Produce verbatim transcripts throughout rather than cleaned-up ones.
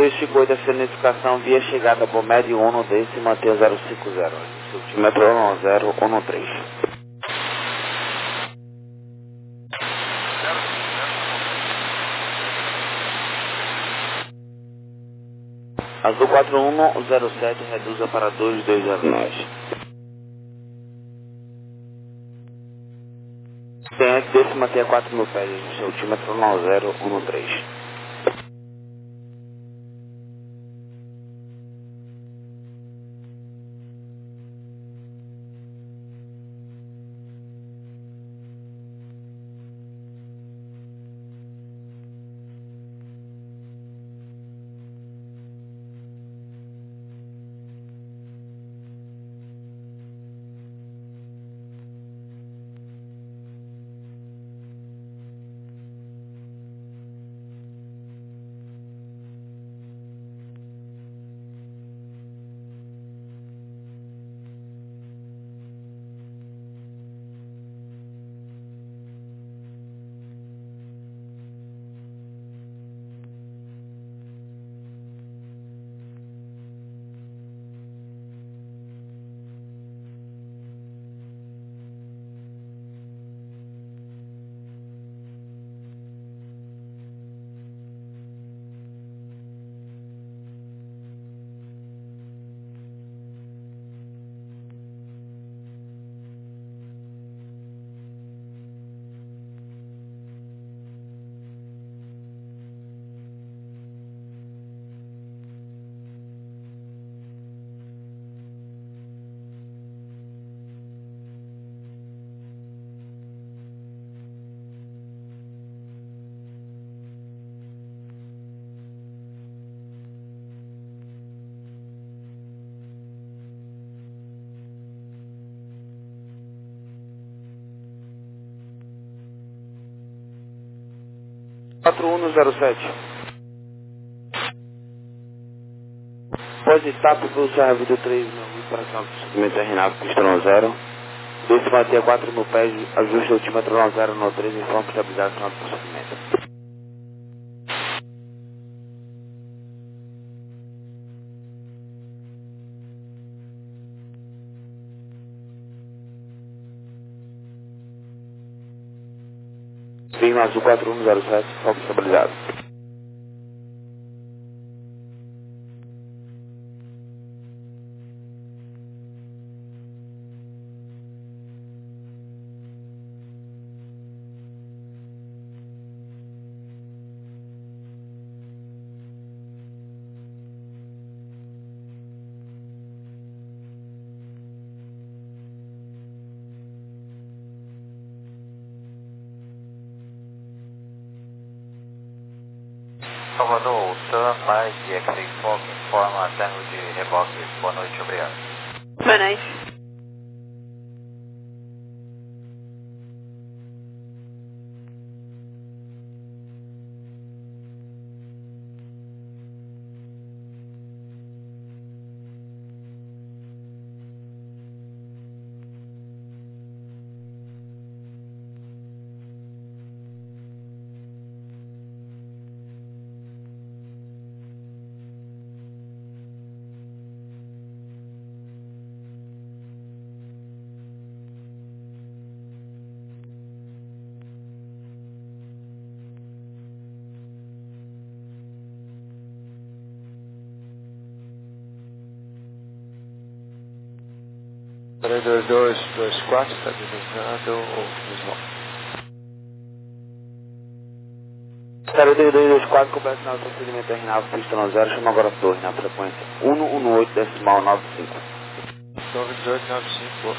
Este código da identificação via chegada Bomed um desse Mateus zero cinco zero. Subtímetro zero um três. Azul quatro um zero sete reduza para dois dois zero nove. Tem antes desse manter quatro mil pés, ajuste altímetro zero um três. quatro um zero sete. Pode estar porque o Serra Vida três para cima do segmento Renato Pistão zero. Desse bater quatro mil pés, ajuste altímetro zero no três em forma estabilizada final do procedimento. Firma azul quatro um zero sete, forma estabilizada. Salvador, Tan mais de X-Ray Fox informa término de reboque. Boa noite, obrigado. Boa noite. três dois dois dois quatro, está deslizando o visual. zero dois dois dois quatro, completo final do procedimento Renato Pistão zero, chama agora a torre na frequência um um oito decimal nove cinco. nove oito nove cinco.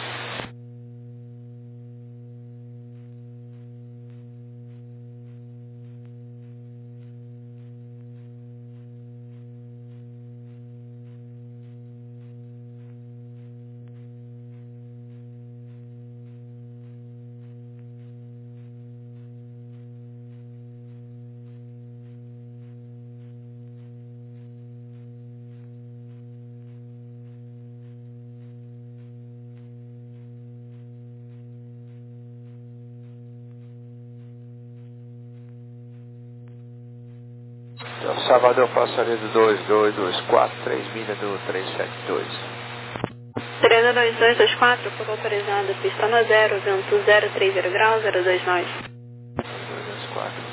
Salvador, passaria do dois dois dois quatro, três milha do trezentos e setenta e dois. Serena dois dois dois quatro, por autorizado, pista no zero, vento zero três zero graus, zero dois nove. dois dois dois quatro.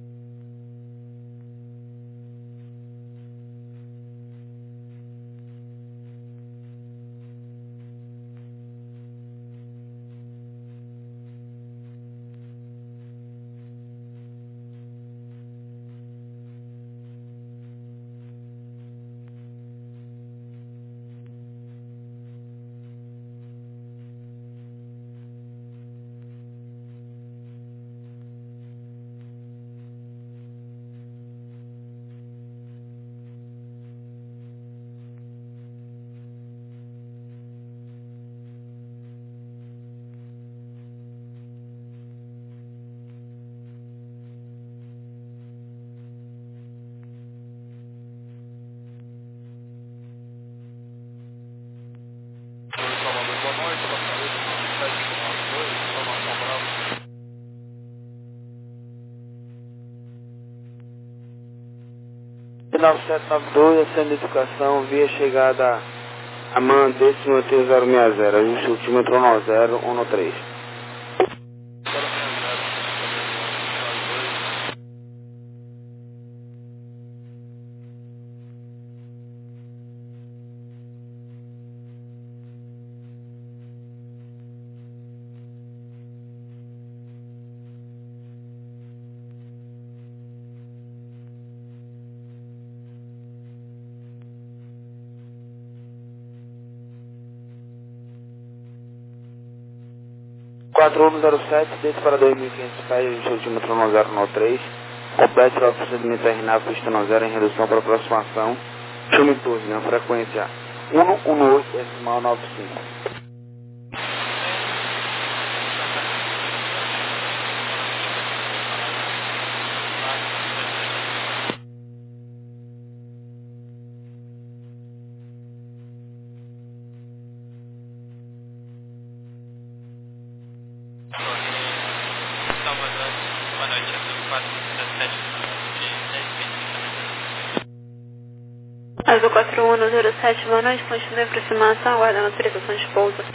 nove sete nove dois, acende educação, via chegada a man, décimo zero seis zero, ajuste altímetro um zero um três. quatro um zero sete, desce para dois mil e quinhentos pés, ajuste altímetro um zero um três. Complete o procedimento R N A V pista um zero em redução para aproximação. Chame torre, na frequência um um oito decimal nove cinco. Azul quatro um zero sete, boa noite, continue a aproximação, aguardando autorização de pouso.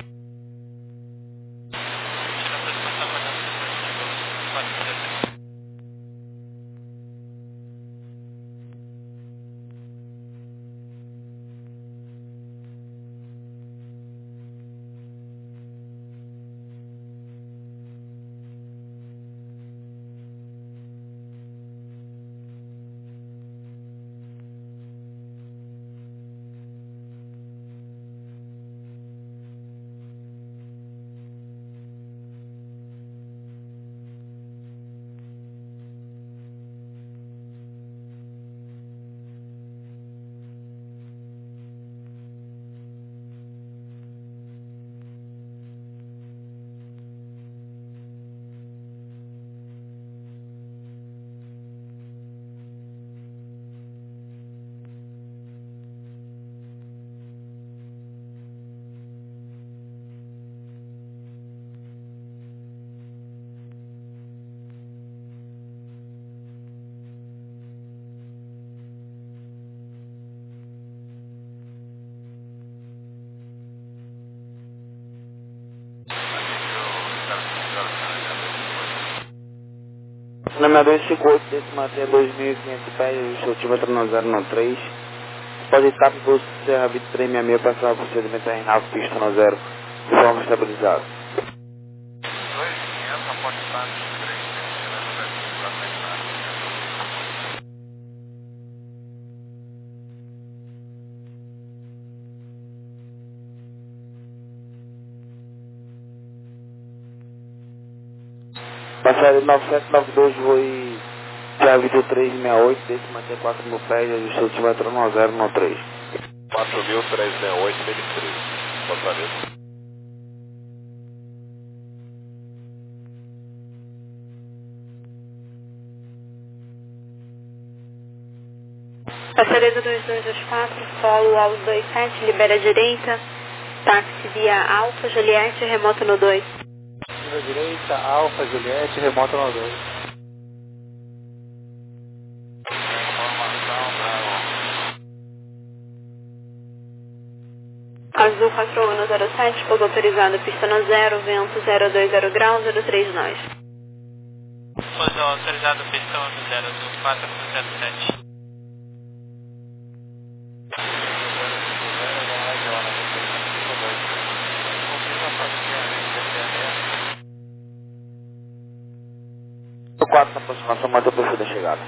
Número dois cinco oito, décimo até dois mil e quinhentos pés, ajuste altímetro um zero um três. Pode estar para o Serra vinte e três sessenta e seis, passar o procedimento R N A V pista um zero de forma estabilizada. dois quinhentos, aportado três, Passaria nove sete nove dois, voo Serra vinte e três sessenta e oito, décimo até quatro mil pés, ajuste altímetro um zero um três. quatro mil trezentos e sessenta e oito, meio três. Fortaleza. Passaria do dois dois dois quatro, solo ao dois sete, libera a direita, táxi via Alfa, Juliette, remoto no dois. Via direita, Alfa, Juliette, remoto no dois. informação Azul quatro um zero sete, pouso autorizado, pista no zero, vento zero dois zero graus, zero três nós. Pouso autorizado, pista no zero, Azul quatro um zero sete. quatro na aproximação, mantém o perfil da chegada.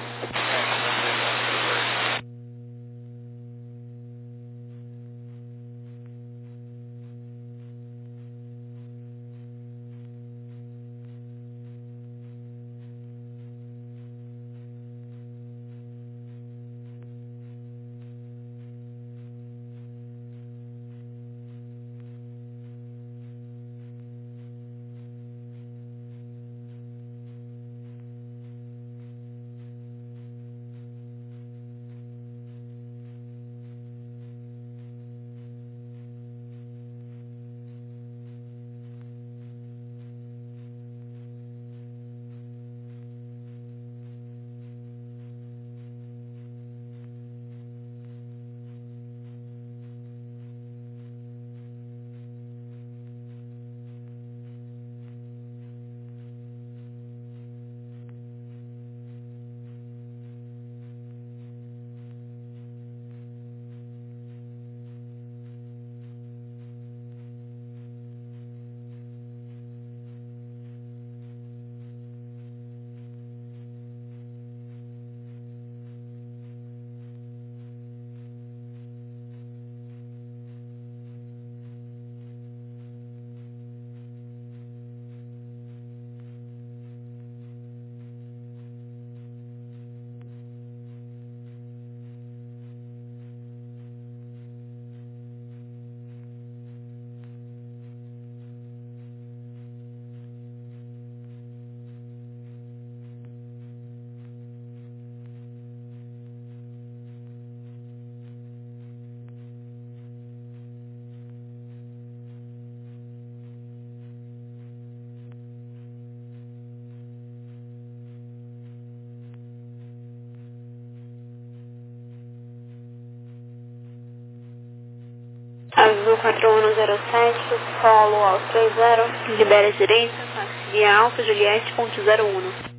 Azul quatro um zero sete, solo ao três zero, libera a direita, táxi via Alfa Juliette, ponto zero um.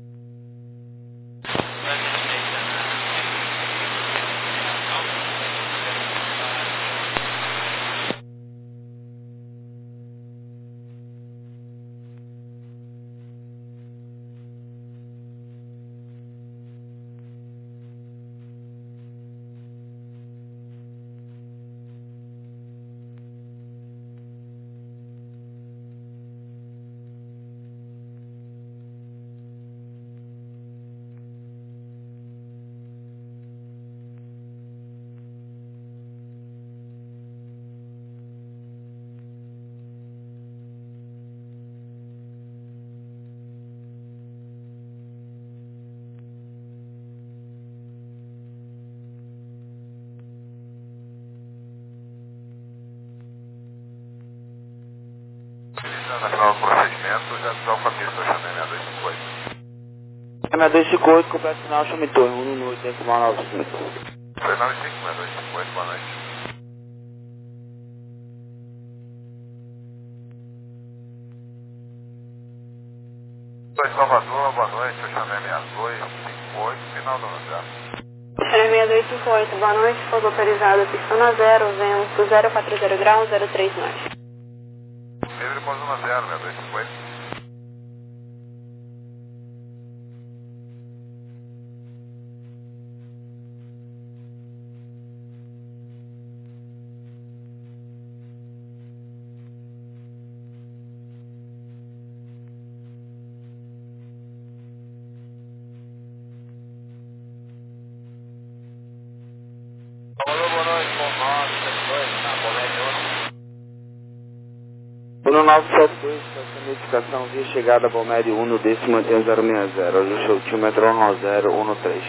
Nacional do procedimento, já está com a pista, chamei seis dois cinco oito. seis dois cinco oito, completo sinal, chame torre, um no oito, decimal nove cinco. três nove cinco, seis dois cinco oito, boa noite. Oi, Salvador, boa noite, eu chamei seis dois cinco oito, final do zero. seis dois cinco oito, boa noite, pouso autorizado, pista no zero, vento zero quatro zero graus, zero três nós. Livre pouso no zero, seis dois cinco oito. Alô, boa noite, com nove sete dois, na Bomédio um. um nove sete dois, estação de notificação via chegada Bomédio um no décimo mantém zero seis zero, ajuste altímetro um zero um três.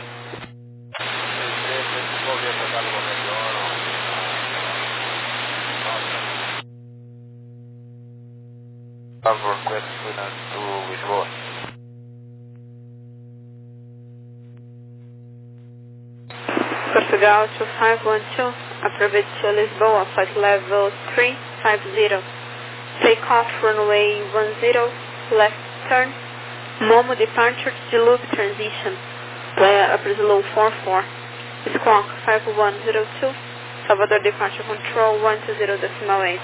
Favor, com esse do Lisboa. Portugal, two five one two. Aproveite Lisboa, flight level three five zero. Take off runway one zero, left turn. Momo departure to loop transition. Playa Brazil four four. Squawk five one zero two. Salvador departure control one two zero decimal eight.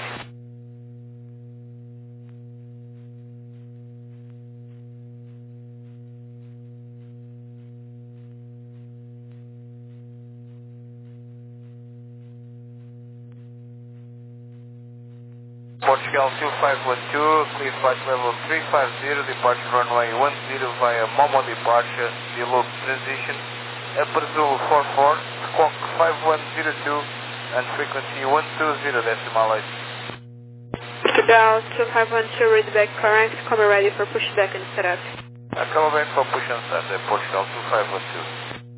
Portugal two five one two, clear flight level three five zero, departure runway one zero via Momo departure, the loop transition, Upper Zulu four four, squawk five one zero two, and frequency one two zero decimal eight. Portugal two five one two, read back correct, come ready for pushback and setup. Uh, come back for push and start, uh, Portugal two five one two.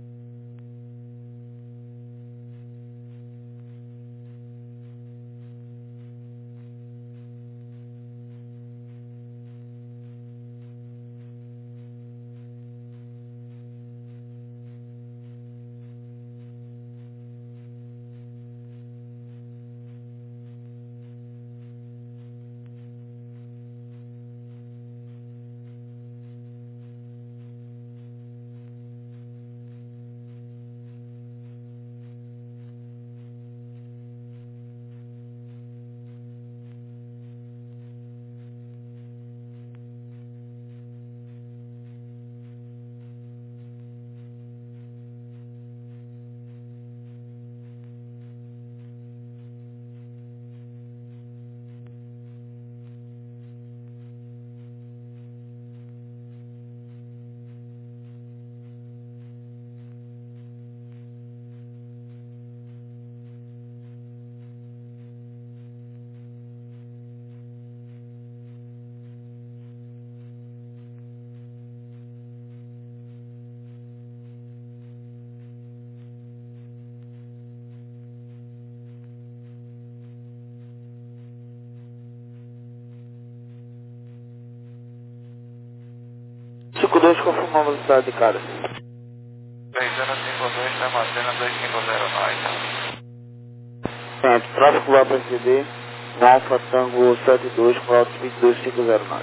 cinco dois, confirma a velocidade de cara. três zero cinco dois, armazena dois cinco zero nove. Certo, tráfego vai proceder no Alfa Tango sete dois com altitude dois cinco zero nove.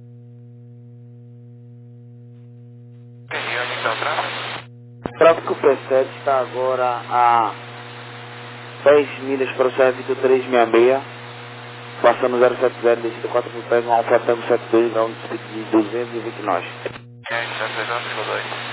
E onde está o tráfego? Tráfego P sete está agora a dez milhas para o Serviço três seis seis, passando zero sete zero, descida quatro mil pés no Alfa Tango sete dois, ground speed de duzentos e vinte nós. E aí, sete dois cinco dois.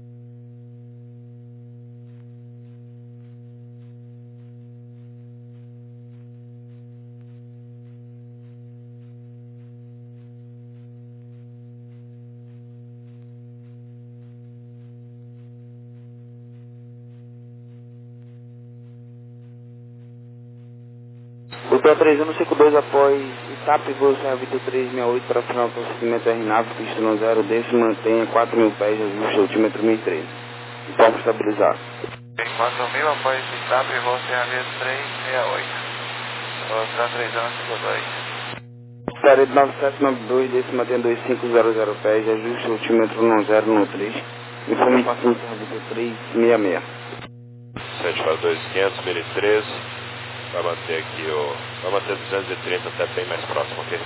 Hotel três um cinco dois após Itap, voo Serviço três seis oito para final do procedimento R NAV, pistão zero, dense mantenha quatro mil pés, ajuste altímetro mil e treze. Informe estabilizado. quatro mil após Itap, voo C A V três seis oito. Hotel três um cinco dois. Parede nove sete nove dois, dense mantém dois cinco zero zero pés, ajuste altímetro um zero um três. Informe passando Serviço três seis seis. sete para dois quinhentos, mil e treze. Vai manter aqui o... Vai manter duzentos e trinta até bem mais próximo, ok?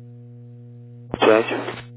Certo.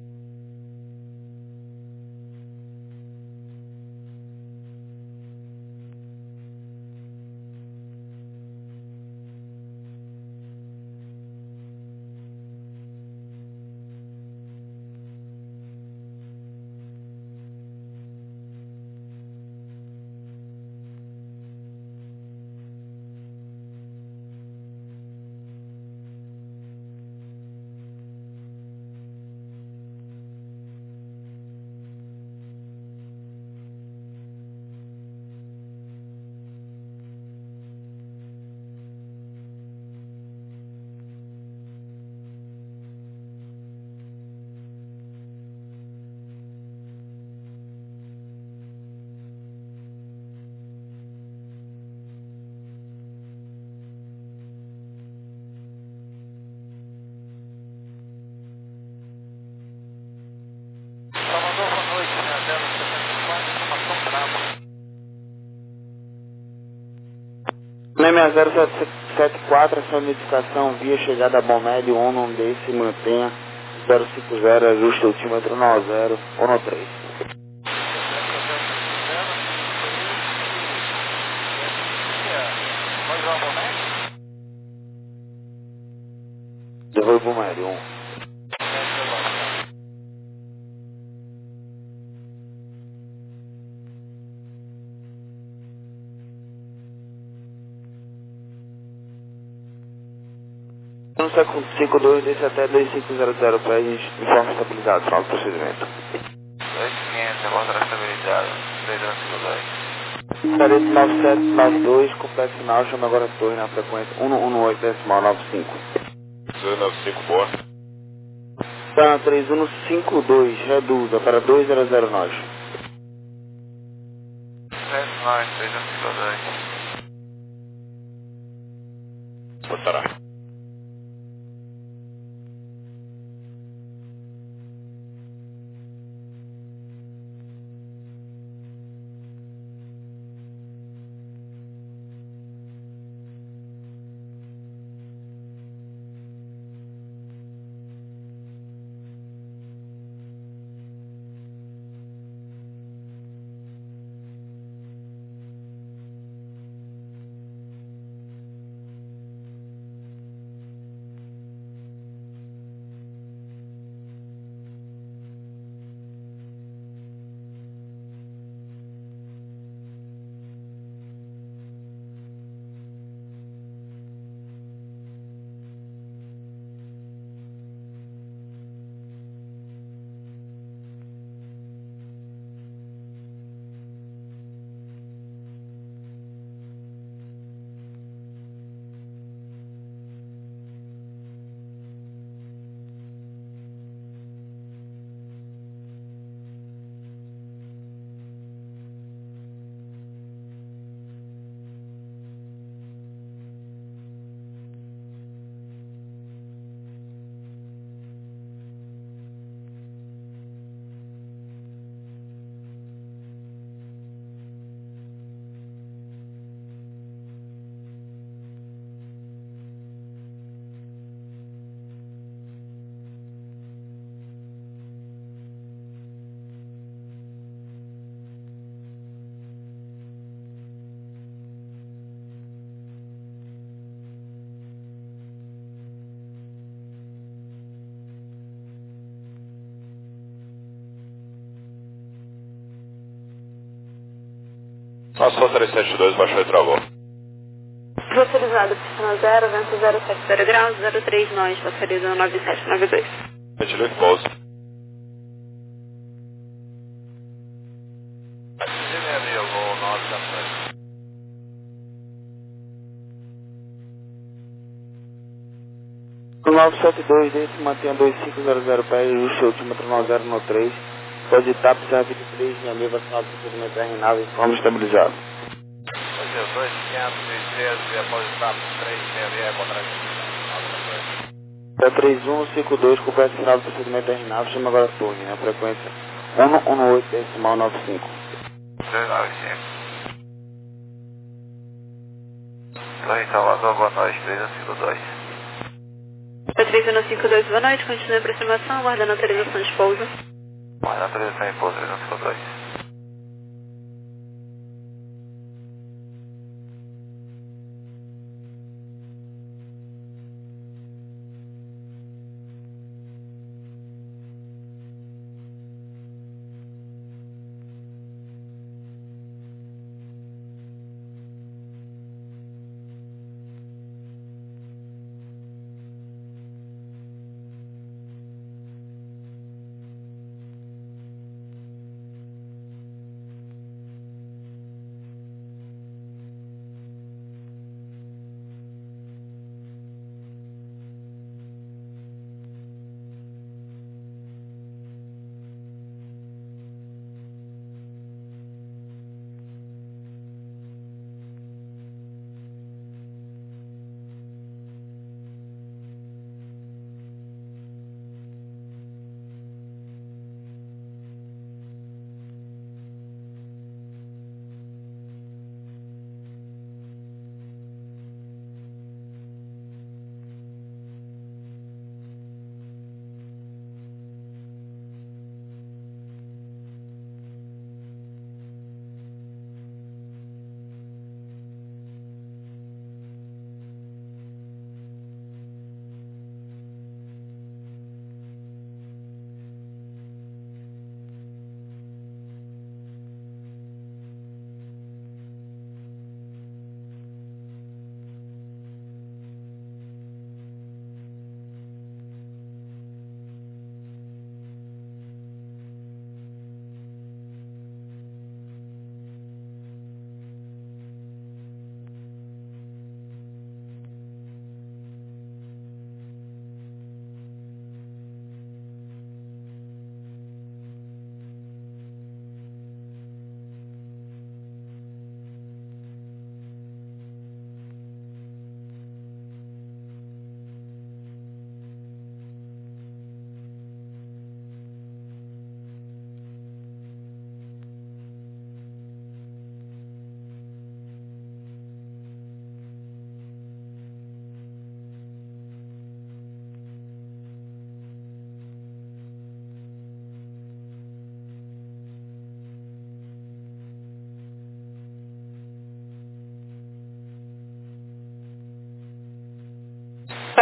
Linha zero sete sete quatro, essa unificação via chegada a Bomélio, ONU D, se mantenha zero cinco zero, ajuste altímetro no zero, ONU três. Devolve Bomélio, um. cinco dois, desce até dois cinco zero zero, pede informe estabilizado, final do procedimento. dois quinhentos, aguarda a estabilidade, três dois. Careto nove sete nove dois, complexo final, chama agora a torre na frequência um um oito decimal nove cinco. dois nove cinco, boa. Tá, três um cinco dois, reduza para dois zero zero nove. sete nove, três cinco dois. Botará. Nossa, três sete dois, baixou e travou. Pressurizado, pistão zero, vento zero sete zero graus, zero três nós, passaria nove sete nove dois. Ventiluque, pouso. nove sete dois, desse mantenha dois cinco zero zero, pé, ajuste altímetro no zero no três. Pode estar precisando de três, minha amiga, final do procedimento terminado, informe estabilizado. dois quinhentos e treze, após estar três, meia, contra É três um cinco dois, complexo final do procedimento terminado, chama agora a torre, na frequência um um oito decimal nove cinco. três nove cinco. Torre Salvador, boa noite, três um cinco dois. três um cinco dois, boa noite, continue a aproximação, aguardando a autorização de pouso. Guarda a autorização de pouso, três um cinco dois.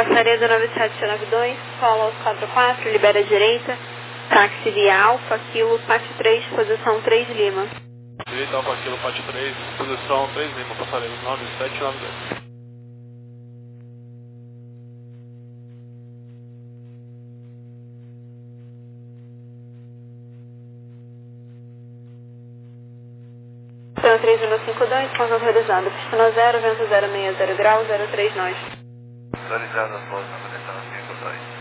Passaria do nove sete nove dois, sola aos quatro quatro, libera a direita, táxi via Alfa, Kilo, Pátio três, posição três Lima. Direita Alfa, Kilo, Pátio três, posição três Lima, passaria do nove sete nove dois. Então três um cinco dois, ponto autorizado, pista zero, vento zero seis zero grau, zero três nós. Autorizado a pouso na direção cinco dois.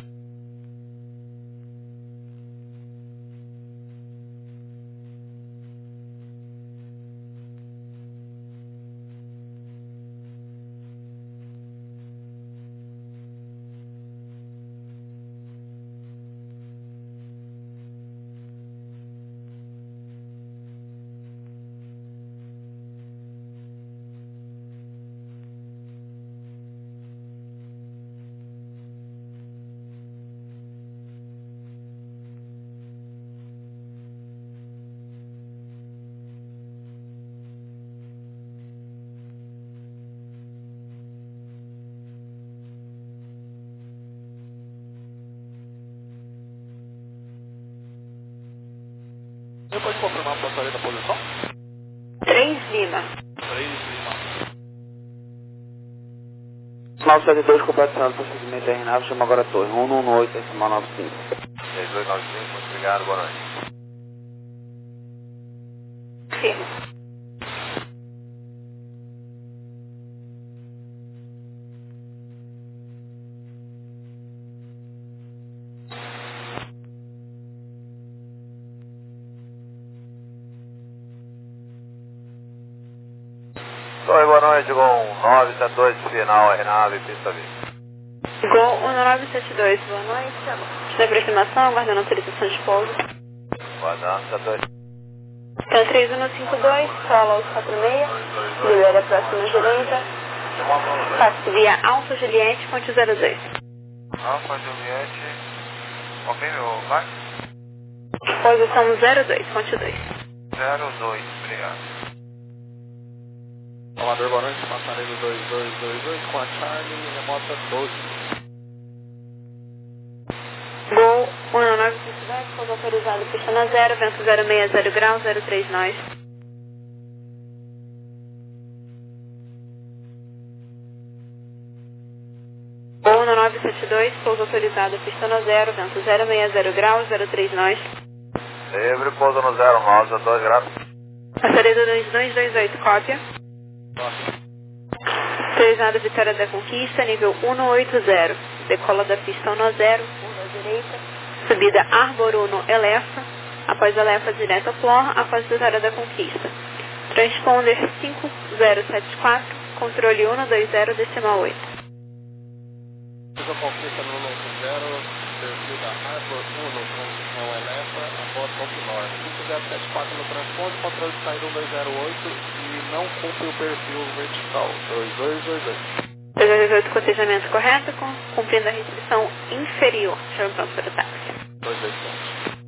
Você pode confirmar a passaria da posição? três Lima. três Lima. nove sete dois, completando procedimento R nove, chama agora a torre. um um oito, decimal nove cinco. três dois nove cinco, muito obrigado, boa noite. Firme. Oi, boa noite, Gol nove sete dois, final R nove, pista vinte. Gol um nove sete dois, boa noite. Pista de aproximação, aguardando autorização de pouso. Guardando, sete dois. Então três um cinco dois, sola aos quatro seis, libera a próxima direita, táxi via Alfa Juliette, ponte zero dois. Alfa Juliette, confirme o vai? Posição zero dois, ponte dois. zero dois, obrigado. Amador, boa noite, passaria do dois dois dois dois com a Charlie, remota doze. Gol um nove sete dois, pouso autorizado, pista na zero, vento zero seis zero grau, zero três nós. Gol um nove sete dois, pouso autorizado, pista na zero, vento zero seis zero grau, zero três nós. Livre, pouso no zero nove, dois graus. Passaria do dois dois dois oito, cópia. Autorizado Vitória da Conquista, nível um oito zero. Decola da pista um zero, curva direita. Subida Arbor um, Elefa. Após Elefa, direto a Plor, após Vitória da Conquista. Transponder cinco zero sete quatro, controle um dois zero, decimal oito. Fiz a conquista no um oito zero, perfil da Arbor um, transição Elefa, após Ponto Norte. cinco zero sete quatro no transponder, controle de saída um dois zero oito e não cumpre o perfil vertical, dois dois dois dois. dois dois dois oito, cotejamento correto, com, cumprindo a restrição inferior. Chama pronto para o táxi. dois dois dois.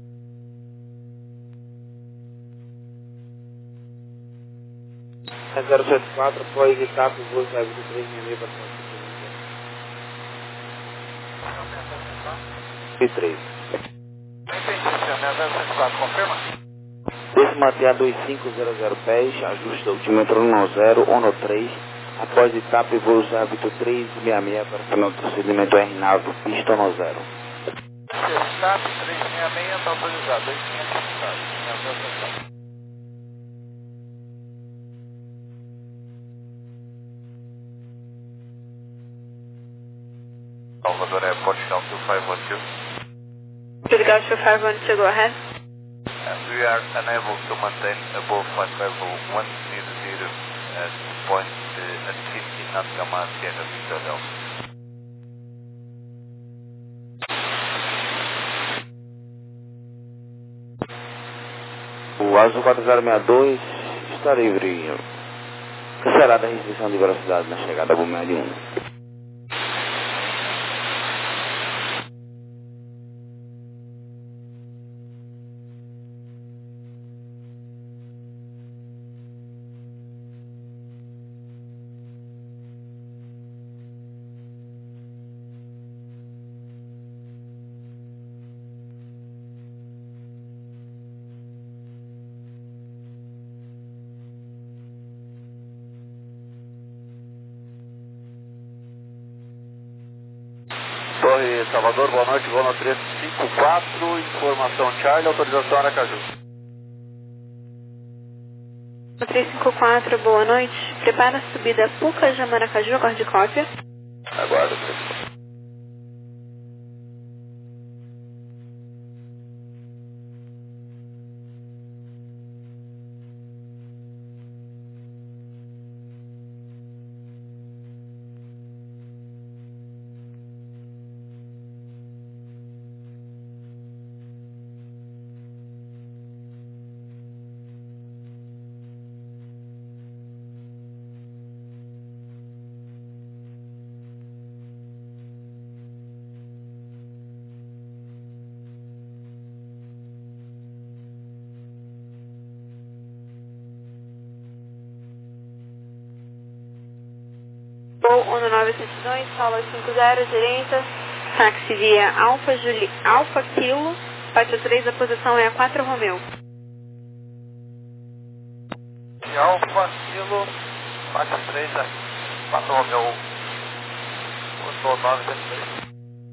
zero sete quatro, após etapa, voo saiu do três seis seis para cima. E três. Não entendi, senhor, né? zero sete quatro, confirma? Desce manter a dois cinco zero zero pés, ajuste do altímetro um zero, um três, após etapa e voo hábito três seis seis para final do procedimento R nove, pista um zero. Stop três seis seis, está autorizado, dois cinco zero. Salvador Airport, down two five one two. Obrigado, two five one two, go ahead. Uh, we are unable to maintain above flight level one zero zero at point uh, at fifteen nautical miles Sierra Victor Delta. O Azul quatro zero seis dois está livre. Cancelada a restrição de velocidade na chegada a Bombeiro um. Salvador, boa noite, voo no três cinco quatro, informação Charlie, autorização Aracaju. três cinco quatro, boa noite. Prepara a subida Puca de Maracaju, aguarde cópia. Aguardo, três. Voo um nove sete dois, sala cinco zero, direita, táxi via Alfa, Juli, Alfa Kilo, parte três, a posição é a quatro Romeu. E Alfa Kilo, parte três, a quatro Romeu, o nove sete dois.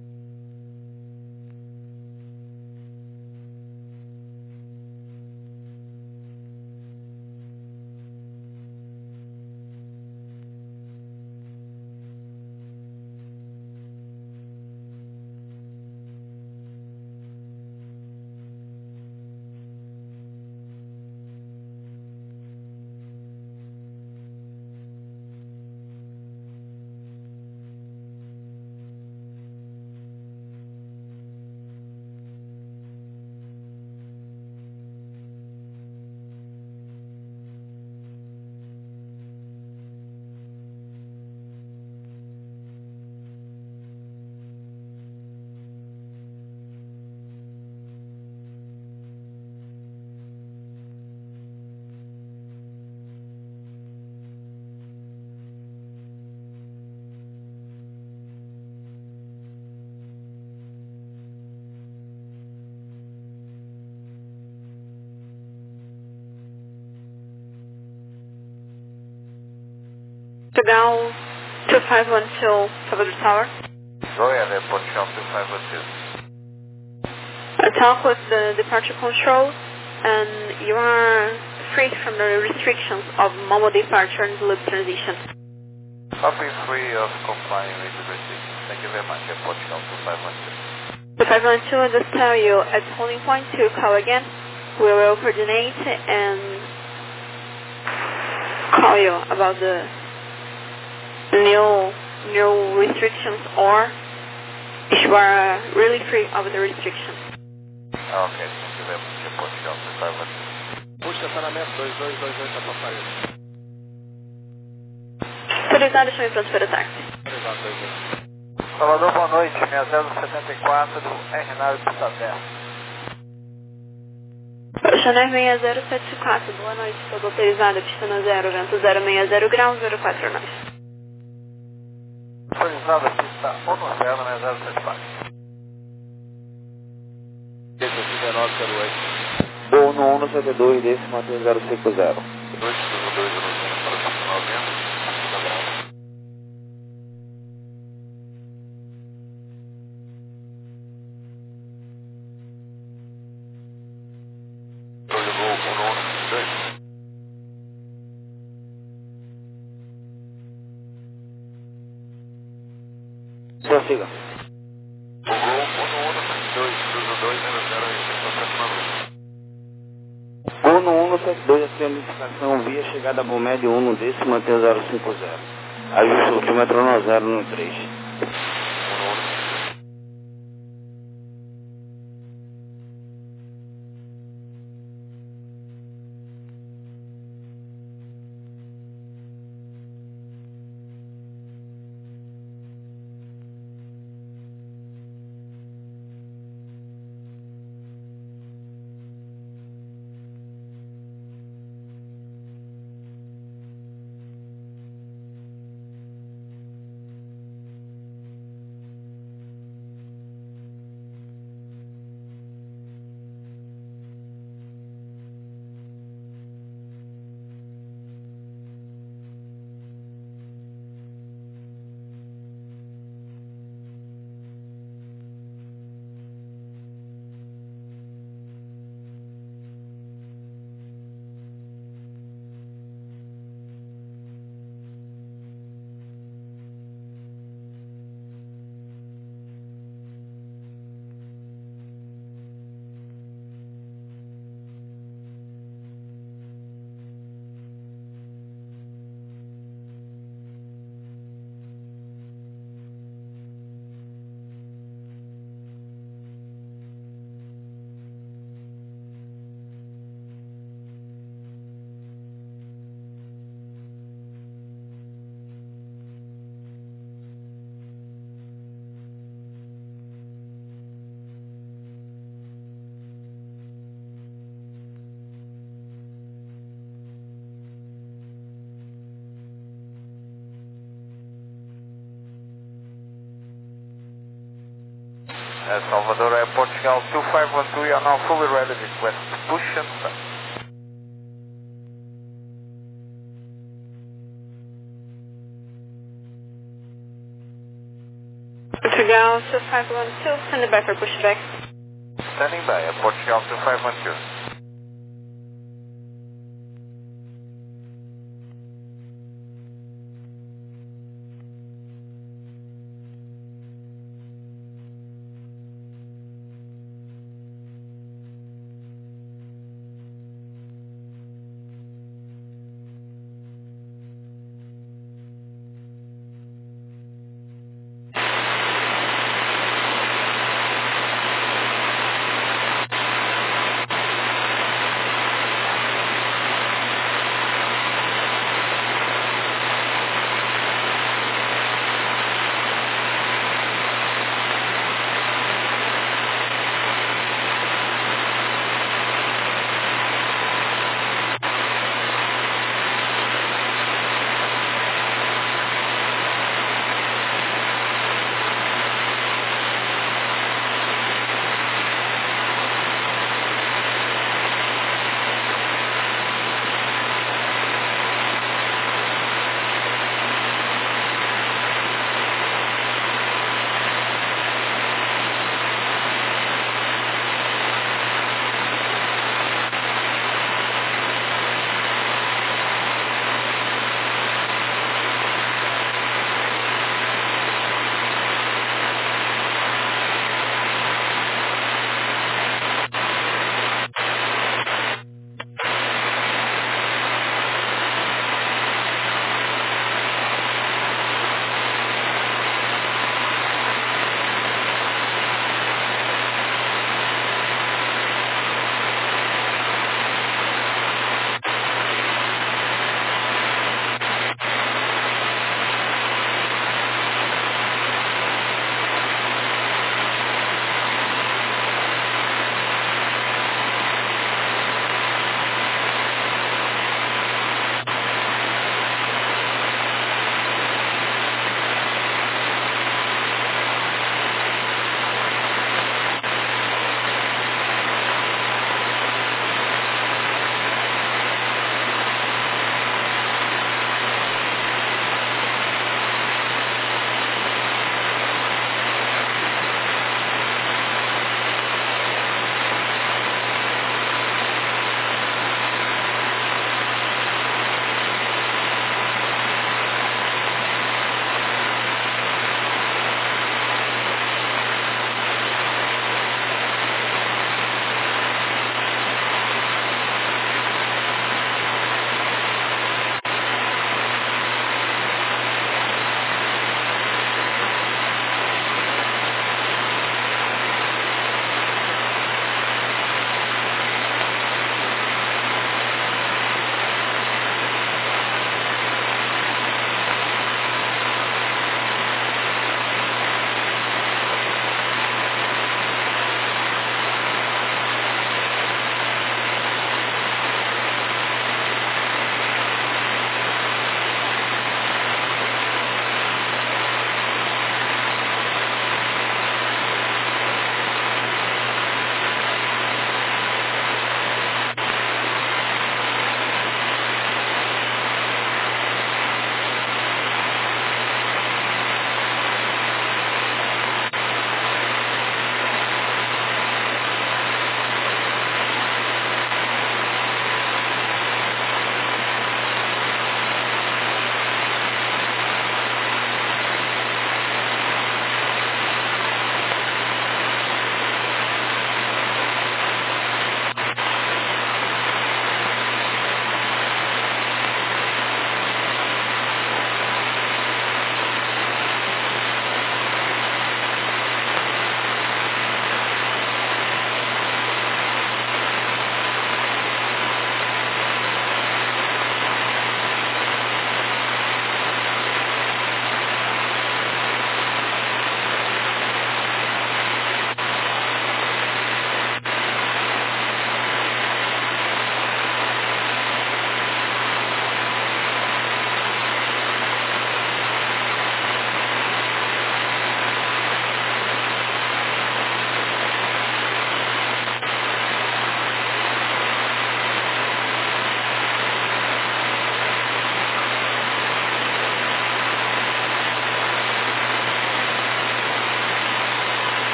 Portugal two five one two, Salvador Tower. Go ahead, Portugal two five one two. I talk with the departure control, and you are free from the restrictions of Momo departure and loop transition. Copy free of complying with the restrictions. Thank you very much, Portugal two five one two. two five one two, I'll just tell you at holding point to call again. We will coordinate and call you about the new new restrictions, or if you are really free of the restrictions. Okay, thank you very much, Portugal two five one two. O estacionamento dois dois dois oito da Passareira. Autorizado, chame pronto para o táxi. Autorizado dois dois. Salvador, boa noite, seis zero sete quatro, R nove pista dez. Chanel seis zero sete quatro, boa noite, todo autorizado, pista no zero, vento zero seis zero graus, zero quatro nove. Autorizada, pista um zero, seis zero sete quatro. dezenove zero oito. Voo no um sete dois, desse mantém zero cinco zero. dois dois dois zero para pista noventa, pista grau. Prossiga. Voo no um sete dois, a sua indicação via chegada a Bomed um no desse mantém zero cinco zero. Ajuste o altímetro no zero no três. Uh, Salvador Air Portugal two five one two, you are now fully ready, request push and start. Portugal two five one two, send it back for pushback. Standing by, Air Portugal two five one two.